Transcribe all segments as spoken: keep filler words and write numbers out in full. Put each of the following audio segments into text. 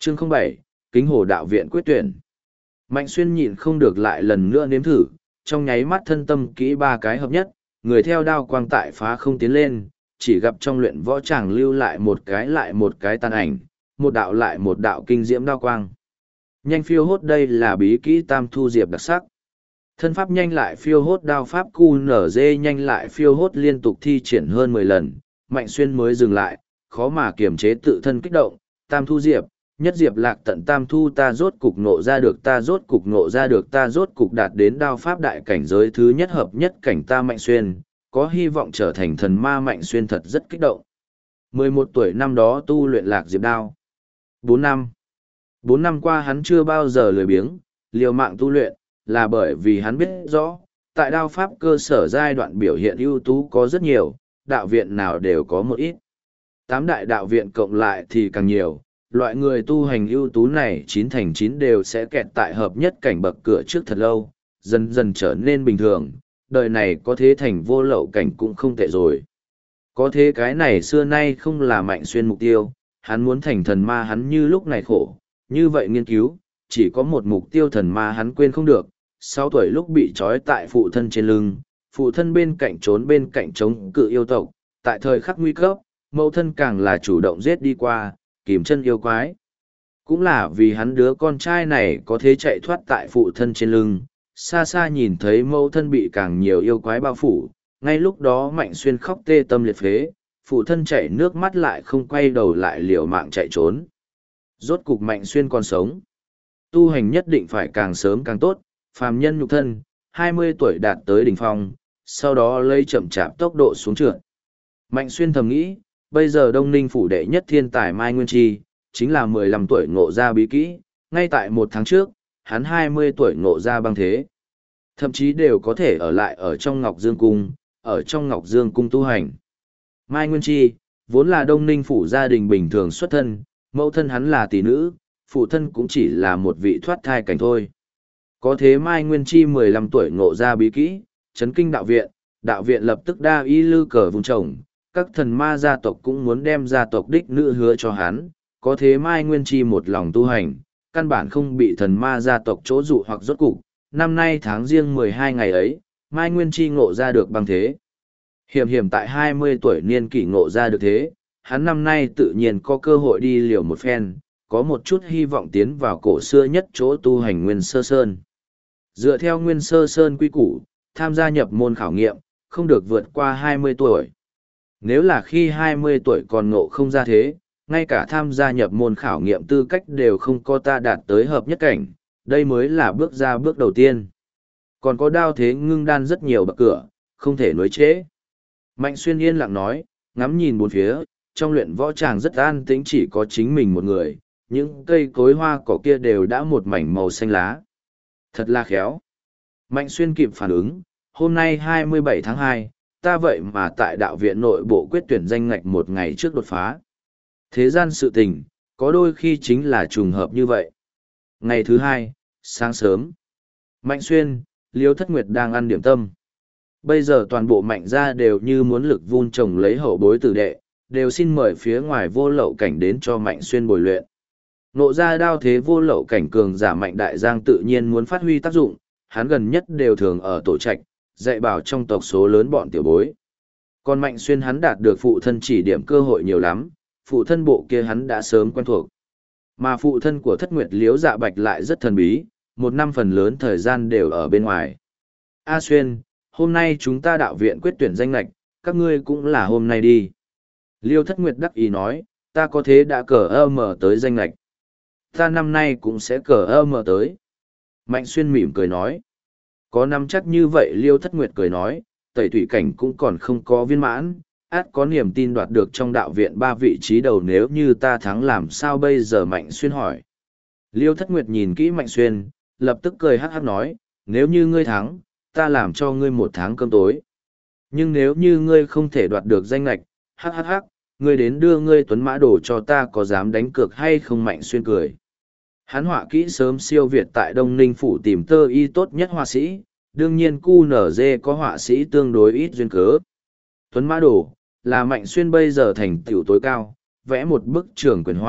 Chương không bảy, Kính Hồ Đạo Viện quyết tuyển. Mạnh Xuyên nhịn không được lại lần nữa nếm thử, trong nháy mắt thân tâm kỹ ba cái hợp nhất, người theo đao quang tại phá không tiến lên, chỉ gặp trong luyện võ tràng lưu lại một cái lại một cái tàn ảnh, một đạo lại một đạo kinh diễm đao quang. Nhanh phiêu hốt, đây là bí kỹ Tam Thu Diệp đặc sắc. Thân pháp nhanh lại phiêu hốt, đao pháp cu nở dê nhanh lại phiêu hốt liên tục thi triển hơn mười lần, Mạnh Xuyên mới dừng lại, khó mà kiềm chế tự thân kích động. Tam Thu Diệp, nhất diệp lạc tận tam thu, ta rốt cục nộ ra được, ta rốt cục nộ ra được, ta rốt cục đạt đến đao pháp đại cảnh giới thứ nhất hợp nhất cảnh, ta Mạnh Xuyên có hy vọng trở thành thần ma. Mạnh Xuyên thật rất kích động. mười một tuổi năm đó tu luyện lạc diệp đao. Bốn năm. Bốn năm qua hắn chưa bao giờ lười biếng, liều mạng tu luyện, là bởi vì hắn biết rõ, tại đao pháp cơ sở giai đoạn biểu hiện ưu tú có rất nhiều, đạo viện nào đều có một ít. Tám đại đạo viện cộng lại thì càng nhiều, loại người tu hành ưu tú này chín thành chín đều sẽ kẹt tại hợp nhất cảnh bậc cửa trước thật lâu, dần dần trở nên bình thường, đời này có thế thành vô lậu cảnh cũng không tệ rồi. Có thế cái này xưa nay không là Mạnh Xuyên mục tiêu, hắn muốn thành thần ma, hắn như lúc này khổ, như vậy nghiên cứu, chỉ có một mục tiêu thần ma hắn quên không được. Sáu tuổi lúc bị trói tại phụ thân trên lưng, phụ thân bên cạnh trốn bên cạnh chống cự yêu tộc, tại thời khắc nguy cấp, mẫu thân càng là chủ động giết đi qua, kìm chân yêu quái. Cũng là vì hắn đứa con trai này có thể chạy thoát tại phụ thân trên lưng, xa xa nhìn thấy mẫu thân bị càng nhiều yêu quái bao phủ, ngay lúc đó Mạnh Xuyên khóc tê tâm liệt phế, phụ thân chảy nước mắt lại không quay đầu lại liều mạng chạy trốn. Rốt cục Mạnh Xuyên còn sống. Tu hành nhất định phải càng sớm càng tốt, phàm nhân nhục thân, hai mươi tuổi đạt tới đỉnh phong, sau đó lấy chậm chạp tốc độ xuống trượt. Mạnh Xuyên thầm nghĩ, bây giờ Đông Ninh phủ đệ nhất thiên tài Mai Nguyên Chi, chính là mười lăm tuổi ngộ ra bí kỹ, ngay tại một tháng trước, hắn hai mươi tuổi ngộ ra băng thế. Thậm chí đều có thể ở lại ở trong Ngọc Dương Cung, ở trong Ngọc Dương Cung tu hành. Mai Nguyên Chi, vốn là Đông Ninh phủ gia đình bình thường xuất thân, mẫu thân hắn là tỷ nữ, phụ thân cũng chỉ là một vị thoát thai cảnh thôi. Có thế Mai Nguyên Chi mười lăm tuổi ngộ ra bí kỹ, chấn kinh đạo viện, đạo viện lập tức đa y lư cờ vùng trồng, các thần ma gia tộc cũng muốn đem gia tộc đích nữ hứa cho hắn, có thế Mai Nguyên Chi một lòng tu hành, căn bản không bị thần ma gia tộc chỗ dụ hoặc rốt cục. Năm nay tháng riêng mười hai ngày ấy, Mai Nguyên Chi ngộ ra được băng thế. Hiểm hiểm tại hai mươi tuổi niên kỷ ngộ ra được thế, hắn năm nay tự nhiên có cơ hội đi liều một phen, có một chút hy vọng tiến vào cổ xưa nhất chỗ tu hành Nguyên Sơ Sơn. Dựa theo Nguyên Sơ Sơn quy củ, tham gia nhập môn khảo nghiệm, không được vượt qua hai mươi tuổi. Nếu là khi hai mươi tuổi còn ngộ không ra thế, ngay cả tham gia nhập môn khảo nghiệm tư cách đều không có, ta đạt tới hợp nhất cảnh, đây mới là bước ra bước đầu tiên. Còn có đao thế ngưng đan rất nhiều bậc cửa, không thể nối chế. Mạnh Xuyên yên lặng nói, ngắm nhìn bốn phía, trong luyện võ tràng rất an tĩnh, chỉ có chính mình một người, những cây cối hoa cỏ kia đều đã một mảnh màu xanh lá. Thật là khéo. Mạnh Xuyên kịp phản ứng, hôm nay hai mươi bảy tháng hai, ta vậy mà tại đạo viện nội bộ quyết tuyển danh ngạch một ngày trước đột phá. Thế gian sự tình, có đôi khi chính là trùng hợp như vậy. Ngày thứ hai, sáng sớm, Mạnh Xuyên, Liêu Thất Nguyệt đang ăn điểm tâm. Bây giờ toàn bộ Mạnh gia đều như muốn lực vun trồng lấy hậu bối tử đệ, đều xin mời phía ngoài vô lậu cảnh đến cho Mạnh Xuyên bồi luyện. Nộ ra đao thế vô lậu cảnh cường giả Mạnh Đại Giang tự nhiên muốn phát huy tác dụng, hắn gần nhất đều thường ở tổ trạch, dạy bảo trong tộc số lớn bọn tiểu bối. Còn Mạnh Xuyên hắn đạt được phụ thân chỉ điểm cơ hội nhiều lắm, phụ thân bộ kia hắn đã sớm quen thuộc. Mà phụ thân của Thất Nguyệt Liếu Dạ Bạch lại rất thần bí, một năm phần lớn thời gian đều ở bên ngoài. A Xuyên, hôm nay chúng ta đạo viện quyết tuyển danh lạch, các ngươi cũng là hôm nay đi. Liêu Thất Nguyệt đắc ý nói, ta có thế đã cờ ơ mở tới danh lạch. Ta năm nay cũng sẽ cờ ơ mở tới. Mạnh Xuyên mỉm cười nói. Có năm chắc như vậy, Liêu Thất Nguyệt cười nói, tẩy thủy cảnh cũng còn không có viên mãn, át có niềm tin đoạt được trong đạo viện ba vị trí đầu, nếu như ta thắng làm sao bây giờ? Mạnh Xuyên hỏi. Liêu Thất Nguyệt nhìn kỹ Mạnh Xuyên, lập tức cười hắc hắc nói, nếu như ngươi thắng, ta làm cho ngươi một tháng cơm tối. Nhưng nếu như ngươi không thể đoạt được danh lạch, hắc hắc hắc, ngươi đến đưa ngươi tuấn mã đồ cho ta, có dám đánh cược hay không? Mạnh Xuyên cười. Hắn họa kỹ sớm siêu việt tại Đông Ninh phủ tìm tơ y tốt nhất họa sĩ, đương nhiên cu nở dê có họa sĩ tương đối ít duyên cớ. Tuấn mã đồ là Mạnh Xuyên bây giờ thành tựu tối cao, vẽ một bức trường quyền họa,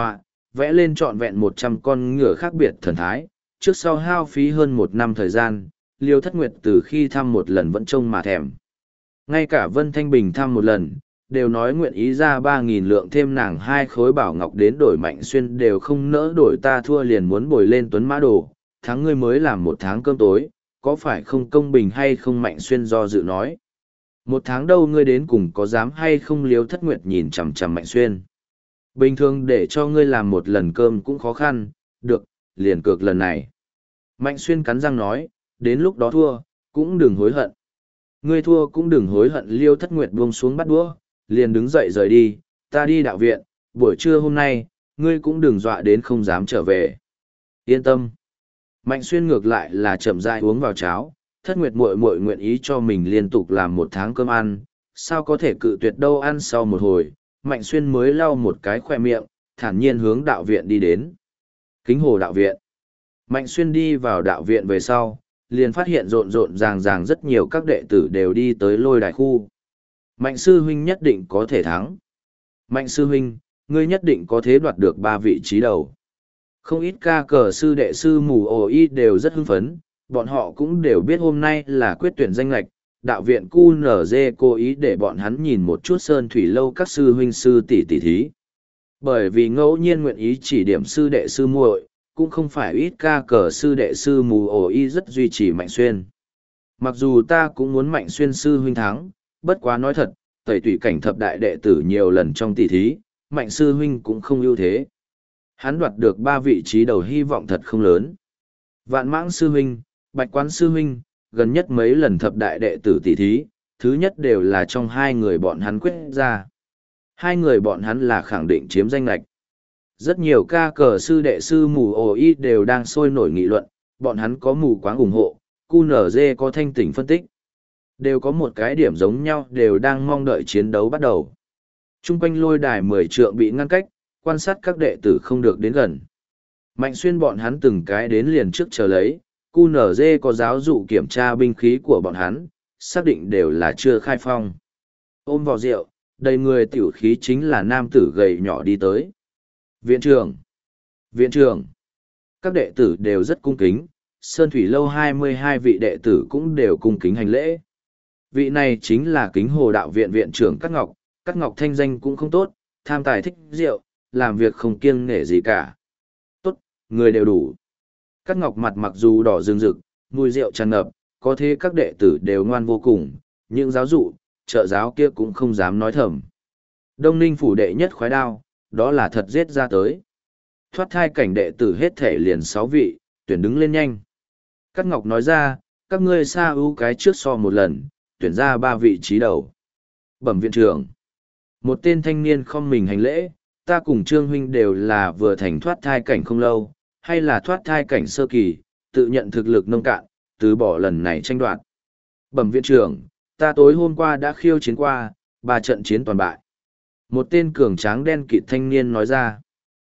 vẽ lên trọn vẹn một trăm con ngựa khác biệt thần thái, trước sau hao phí hơn một năm thời gian, Liêu Thất Nguyệt từ khi thăm một lần vẫn trông mà thèm. Ngay cả Vân Thanh Bình thăm một lần, đều nói nguyện ý ra ba nghìn lượng thêm nàng hai khối bảo ngọc đến đổi Mạnh Xuyên đều không nỡ đổi, ta thua liền muốn bồi lên tuấn mã đồ, tháng ngươi mới làm một tháng cơm tối, có phải không công bình hay không? Mạnh Xuyên do dự nói. Một tháng đâu ngươi đến cùng có dám hay không? Liêu Thất Nguyệt nhìn chằm chằm Mạnh Xuyên. Bình thường để cho ngươi làm một lần cơm cũng khó khăn, được, liền cược lần này. Mạnh Xuyên cắn răng nói, đến lúc đó thua, cũng đừng hối hận. Ngươi thua cũng đừng hối hận. Liêu Thất Nguyệt buông xuống bắt đũa, liền đứng dậy rời đi, ta đi đạo viện, buổi trưa hôm nay, ngươi cũng đừng dọa đến không dám trở về. Yên tâm. Mạnh Xuyên ngược lại là chậm rãi uống vào cháo, Thất Nguyệt muội muội nguyện ý cho mình liên tục làm một tháng cơm ăn, sao có thể cự tuyệt đâu. Ăn sau một hồi, Mạnh Xuyên mới lau một cái khoe miệng, thản nhiên hướng đạo viện đi đến. Kính Hồ đạo viện. Mạnh Xuyên đi vào đạo viện về sau, liền phát hiện rộn rộn ràng ràng rất nhiều các đệ tử đều đi tới lôi đài khu. Mạnh sư huynh nhất định có thể thắng. Mạnh sư huynh, ngươi nhất định có thể đoạt được ba vị trí đầu. Không ít ca cờ sư đệ sư mù ồ y đều rất hưng phấn, bọn họ cũng đều biết hôm nay là quyết tuyển danh lệch, đạo viện cu nở dê cố ý để bọn hắn nhìn một chút sơn thủy lâu các sư huynh sư tỷ tỷ thí. Bởi vì ngẫu nhiên nguyện ý chỉ điểm sư đệ sư muội, cũng không phải ít ca cờ sư đệ sư mù ồ y rất duy trì Mạnh Xuyên. Mặc dù ta cũng muốn Mạnh Xuyên sư huynh thắng, bất quá nói thật, tẩy tủy cảnh thập đại đệ tử nhiều lần trong tỷ thí, Mạnh sư huynh cũng không ưu thế. Hắn đoạt được ba vị trí đầu hy vọng thật không lớn. Vạn Mãng sư huynh, Bạch Quán sư huynh, gần nhất mấy lần thập đại đệ tử tỷ thí, thứ nhất đều là trong hai người bọn hắn quyết ra. Hai người bọn hắn là khẳng định chiếm danh lệch. Rất nhiều ca cờ sư đệ sư mù ồ y đều đang sôi nổi nghị luận, bọn hắn có mù quáng ủng hộ, cu nở dê có thanh tỉnh phân tích. Đều có một cái điểm giống nhau, đều đang mong đợi chiến đấu bắt đầu. Trung quanh lôi đài mười trượng bị ngăn cách, quan sát các đệ tử không được đến gần. Mạnh Xuyên bọn hắn từng cái đến liền trước chờ lấy, cu nở dê có giáo dụ kiểm tra binh khí của bọn hắn, xác định đều là chưa khai phong. Ôm vào rượu, đầy người tiểu khí chính là nam tử gầy nhỏ đi tới. Viện trưởng! Viện trưởng! Các đệ tử đều rất cung kính, Sơn Thủy Lâu hai mươi hai vị đệ tử cũng đều cung kính hành lễ. Vị này chính là Kính Hồ đạo viện viện trưởng Cát Ngọc, Cát Ngọc thanh danh cũng không tốt, tham tài thích rượu, làm việc không kiêng nể gì cả. Tốt, người đều đủ. Cát Ngọc mặt mặc dù đỏ rừng rực, mùi rượu tràn ngập, có thế các đệ tử đều ngoan vô cùng, những giáo dụ, trợ giáo kia cũng không dám nói thầm. Đông Ninh phủ đệ nhất khoái đao, đó là thật giết ra tới. Thoát thai cảnh đệ tử hết thể liền sáu vị, tuyển đứng lên nhanh. Cát Ngọc nói ra, các ngươi xa ưu cái trước so một lần, tuyển ra ba vị trí đầu. Bẩm viện trưởng. Một tên thanh niên không mình hành lễ, ta cùng Trương huynh đều là vừa thành thoát thai cảnh không lâu, hay là thoát thai cảnh sơ kỳ, tự nhận thực lực nông cạn, từ bỏ lần này tranh đoạt. Bẩm viện trưởng, ta tối hôm qua đã khiêu chiến qua, ba trận chiến toàn bại. Một tên cường tráng đen kịt thanh niên nói ra.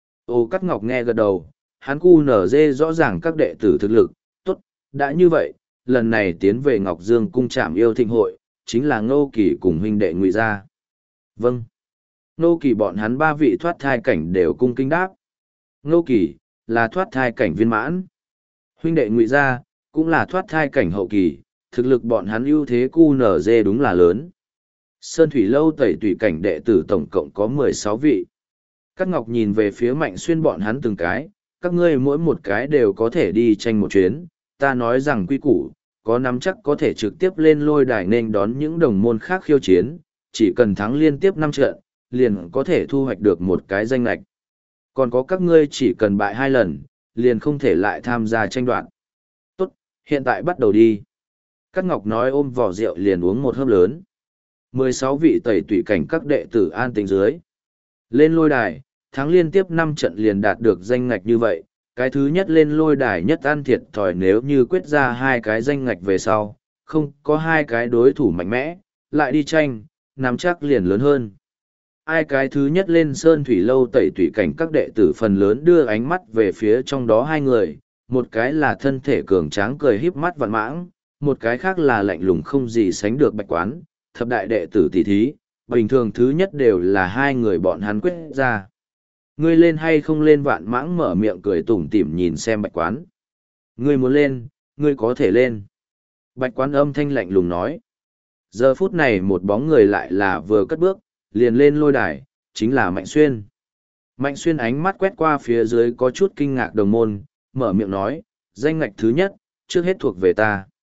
Ô Cát Ngọc nghe gật đầu, hắn cu nở dê rõ ràng các đệ tử thực lực, tốt, đã như vậy, lần này tiến về Ngọc Dương cung trạm yêu thịnh hội, chính là Ngô Kỳ cùng huynh đệ Ngụy gia. Vâng. Ngô Kỳ bọn hắn ba vị thoát thai cảnh đều cung kính đáp. Ngô Kỳ, là thoát thai cảnh viên mãn. Huynh đệ Ngụy gia, cũng là thoát thai cảnh hậu kỳ, thực lực bọn hắn ưu thế cu nở dê đúng là lớn. Sơn Thủy Lâu tẩy tùy cảnh đệ tử tổng cộng có mười sáu vị. Cát Ngọc nhìn về phía Mạnh Xuyên bọn hắn từng cái, các ngươi mỗi một cái đều có thể đi tranh một chuyến, ta nói rằng quy củ, có nắm chắc có thể trực tiếp lên lôi đài nên đón những đồng môn khác khiêu chiến, chỉ cần thắng liên tiếp năm trận, liền có thể thu hoạch được một cái danh lệch. Còn có các ngươi chỉ cần bại hai lần, liền không thể lại tham gia tranh đoạt. Tốt, hiện tại bắt đầu đi. Cát Ngọc nói ôm vỏ rượu liền uống một hớp lớn. mười sáu vị tẩy tùy cảnh các đệ tử an tĩnh dưới. Lên lôi đài, thắng liên tiếp năm trận liền đạt được danh ngạch như vậy, cái thứ nhất lên lôi đài nhất ăn thiệt thòi nếu như quyết ra hai cái danh ngạch về sau, không có hai cái đối thủ mạnh mẽ, lại đi tranh, nắm chắc liền lớn hơn. Ai cái thứ nhất lên Sơn Thủy Lâu tẩy tùy cảnh các đệ tử phần lớn đưa ánh mắt về phía trong đó hai người, một cái là thân thể cường tráng cười híp mắt vạn mãng, một cái khác là lạnh lùng không gì sánh được Bạch Quán, thập đại đệ tử tỷ thí, bình thường thứ nhất đều là hai người bọn hắn quyết ra. Ngươi lên hay không lên? Vạn mãng mở miệng cười tủm tỉm nhìn xem bạch quán. Ngươi muốn lên, ngươi có thể lên. Bạch quán âm thanh lạnh lùng nói. Giờ phút này một bóng người lại là vừa cất bước, liền lên lôi đài, chính là Mạnh Xuyên. Mạnh Xuyên ánh mắt quét qua phía dưới có chút kinh ngạc đồng môn, mở miệng nói, danh ngạch thứ nhất, trước hết thuộc về ta.